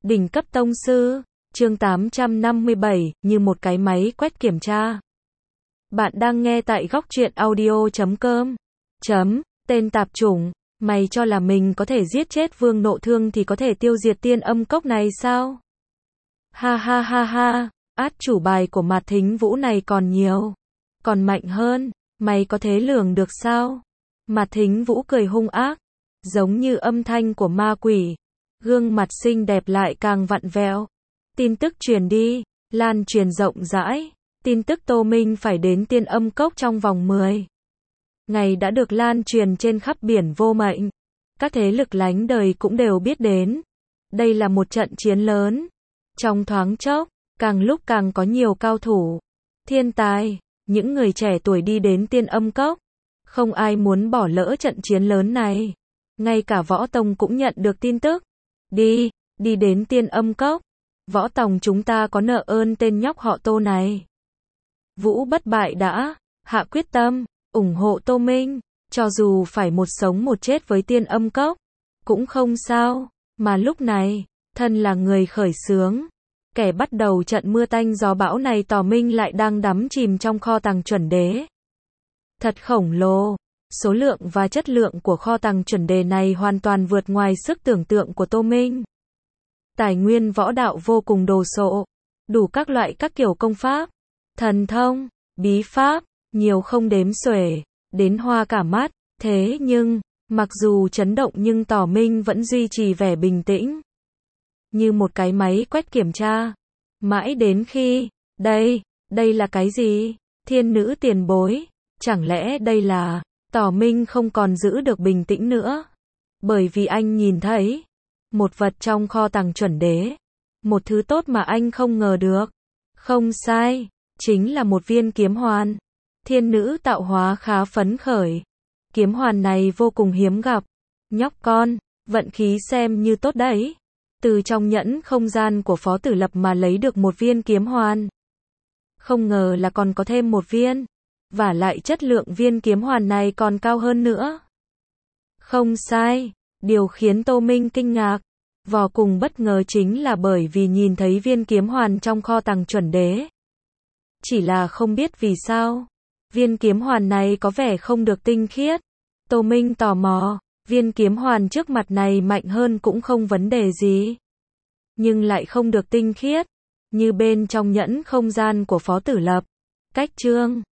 Đỉnh cấp tông sư, chương 857, như một cái máy quét kiểm tra. Bạn đang nghe tại góc truyện audio.com. Tên tạp chủng, mày cho là mình có thể giết chết Vương Nộ Thương thì có thể tiêu diệt Tiên Âm Cốc này sao? Ha ha ha ha, át chủ bài của Mạt Thính Vũ này còn nhiều, còn mạnh hơn, mày có thể lường được sao? Mạt Thính Vũ cười hung ác, giống như âm thanh của ma quỷ. Gương mặt xinh đẹp lại càng vặn vẹo. Tin tức truyền đi, lan truyền rộng rãi. Tin tức Tô Minh phải đến Tiên Âm Cốc trong vòng 10 ngày đã được lan truyền trên khắp biển vô mệnh. Các thế lực lánh đời cũng đều biết đến. Đây là một trận chiến lớn. Trong thoáng chốc, càng lúc càng có nhiều cao thủ, thiên tài, những người trẻ tuổi đi đến Tiên Âm Cốc. Không ai muốn bỏ lỡ trận chiến lớn này. Ngay cả Võ Tông cũng nhận được tin tức. Đi đến Tiên Âm Cốc. Võ Tông chúng ta có nợ ơn tên nhóc họ Tô này. Vũ Bất Bại đã hạ quyết tâm, ủng hộ Tô Minh, cho dù phải một sống một chết với Tiên Âm Cốc, cũng không sao. Mà lúc này, thân là người khởi xướng, kẻ bắt đầu trận mưa tanh gió bão này Tò Minh lại đang đắm chìm trong kho tàng chuẩn đế. Thật khổng lồ, số lượng và chất lượng của kho tàng chuẩn đế này hoàn toàn vượt ngoài sức tưởng tượng của Tô Minh. Tài nguyên võ đạo vô cùng đồ sộ, đủ các loại các kiểu công pháp, thần thông, bí pháp, nhiều không đếm xuể, đến hoa cả mắt. Thế nhưng, mặc dù chấn động nhưng Tò Minh vẫn duy trì vẻ bình tĩnh. Như một cái máy quét kiểm tra. Mãi đến khi, đây là cái gì? Thiên nữ tiền bối, chẳng lẽ đây là... Tò Minh không còn giữ được bình tĩnh nữa. Bởi vì anh nhìn thấy một vật trong kho tàng chuẩn đế. Một thứ tốt mà anh không ngờ được. Không sai, chính là một viên kiếm hoàn. Thiên nữ tạo hóa khá phấn khởi. Kiếm hoàn này vô cùng hiếm gặp. Nhóc con, vận khí xem như tốt đấy. Từ trong nhẫn không gian của Phó Tử Lập mà lấy được một viên kiếm hoàn. Không ngờ là còn có thêm một viên. Và lại chất lượng viên kiếm hoàn này còn cao hơn nữa. Không sai, điều khiến Tô Minh kinh ngạc, vô cùng bất ngờ chính là bởi vì nhìn thấy viên kiếm hoàn trong kho tàng chuẩn đế. Chỉ là không biết vì sao, viên kiếm hoàn này có vẻ không được tinh khiết. Tô Minh tò mò, viên kiếm hoàn trước mặt này mạnh hơn cũng không vấn đề gì. Nhưng lại không được tinh khiết, như bên trong nhẫn không gian của Phó Tử Lập. Cách chương